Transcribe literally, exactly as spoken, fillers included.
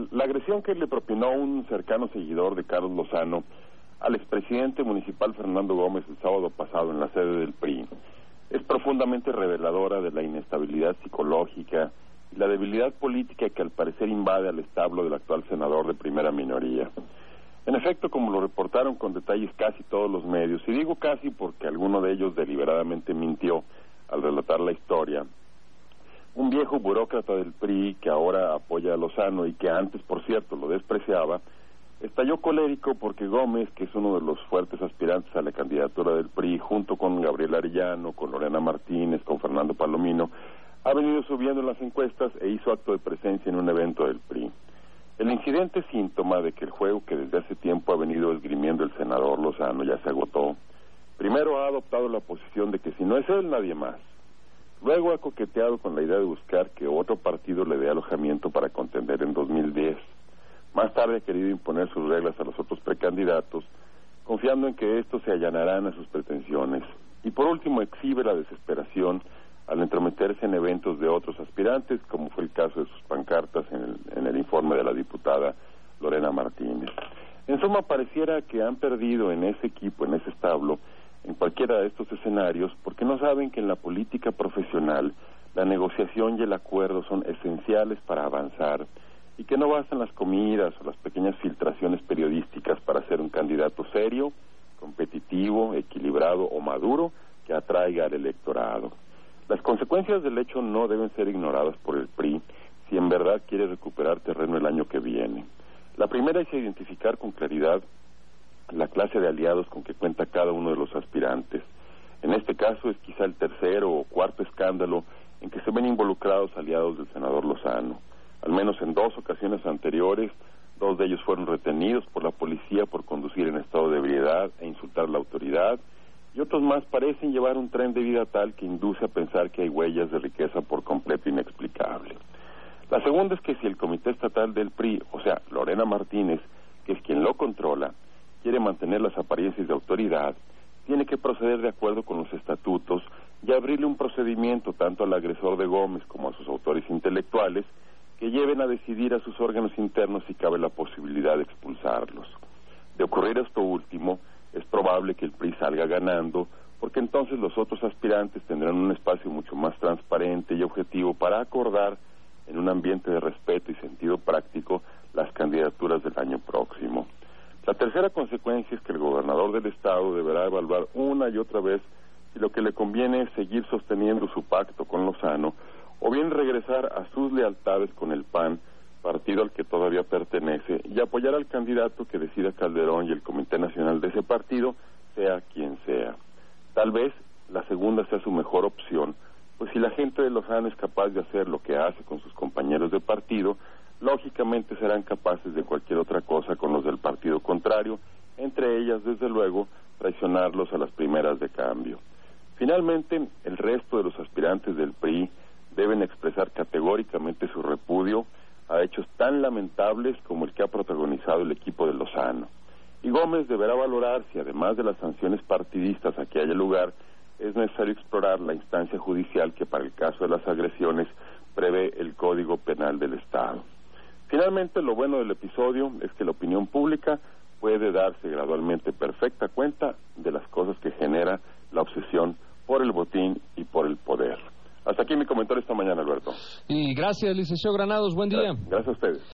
la agresión que le propinó un cercano seguidor de Carlos Lozano al expresidente municipal Fernando Gómez el sábado pasado en la sede del P R I es profundamente reveladora de la inestabilidad psicológica y la debilidad política que al parecer invade al establo del actual senador de primera minoría. En efecto, como lo reportaron con detalles casi todos los medios, y digo casi porque alguno de ellos deliberadamente mintió al relatar la historia, un viejo burócrata del P R I que ahora apoya a Lozano y que antes, por cierto, lo despreciaba, estalló colérico porque Gómez, que es uno de los fuertes aspirantes a la candidatura del P R I, junto con Gabriel Arellano, con Lorena Martínez, con Fernando Palomino, ha venido subiendo en las encuestas e hizo acto de presencia en un evento del P R I. El incidente es síntoma de que el juego que desde hace tiempo ha venido esgrimiendo el senador Lozano ya se agotó. Primero ha adoptado la posición de que si no es él, nadie más. Luego ha coqueteado con la idea de buscar que otro partido le dé alojamiento para contender en dos mil diez. Más tarde ha querido imponer sus reglas a los otros precandidatos, confiando en que estos se allanarán a sus pretensiones. Y por último exhibe la desesperación al entrometerse en eventos de otros aspirantes, como fue el caso de sus pancartas en el, en el informe de la diputada Lorena Martínez. En suma, pareciera que han perdido en ese equipo, en ese establo, en cualquiera de estos escenarios, porque no saben que en la política profesional la negociación y el acuerdo son esenciales para avanzar, y que no bastan las comidas o las pequeñas filtraciones periodísticas para ser un candidato serio, competitivo, equilibrado o maduro que atraiga al electorado. Las consecuencias del hecho no deben ser ignoradas por el P R I si en verdad quiere recuperar terreno el año que viene. La primera es identificar con claridad la clase de aliados con que cuenta cada uno de los aspirantes. En este caso es quizá el tercero o cuarto escándalo en que se ven involucrados aliados del senador Lozano. Al menos en dos ocasiones anteriores, dos de ellos fueron retenidos por la policía por conducir en estado de ebriedad e insultar la autoridad, y otros más parecen llevar un tren de vida tal que induce a pensar que hay huellas de riqueza por completo inexplicable. La segunda es que si el Comité Estatal del P R I, o sea, Lorena Martínez, que es quien lo controla, quiere mantener las apariencias de autoridad, tiene que proceder de acuerdo con los estatutos y abrirle un procedimiento tanto al agresor de Gómez como a sus autores intelectuales que lleven a decidir a sus órganos internos si cabe la posibilidad de expulsarlos. De ocurrir esto último, es probable que el P R I salga ganando, porque entonces los otros aspirantes tendrán un espacio mucho más transparente y objetivo para acordar, en un ambiente de respeto y sentido práctico, las candidaturas del año próximo. La tercera consecuencia es que el gobernador del estado deberá evaluar una y otra vez si lo que le conviene es seguir sosteniendo su pacto con Lozano o bien regresar a sus lealtades con el P A N, partido al que todavía pertenece, y apoyar al candidato que decida Calderón y el Comité Nacional de ese partido, sea quien sea. Tal vez la segunda sea su mejor opción, pues si la gente de Lozano es capaz de hacer lo que hace con sus compañeros de partido, lógicamente serán capaces de cualquier otra cosa con los del partido contrario, entre ellas, desde luego, traicionarlos a las primeras de cambio. Finalmente, el resto de los aspirantes del P R I deben expresar categóricamente su repudio a hechos tan lamentables como el que ha protagonizado el equipo de Lozano. Y Gómez deberá valorar si, además de las sanciones partidistas a que haya lugar, es necesario explorar la instancia judicial que para el caso de las agresiones prevé el Código Penal del Estado. Finalmente, lo bueno del episodio es que la opinión pública puede darse gradualmente perfecta cuenta de las cosas que genera la obsesión por el botín y por el poder. Hasta aquí mi comentario esta mañana, Alberto. Y gracias, licenciado Granados. Buen día. Gracias, gracias a ustedes.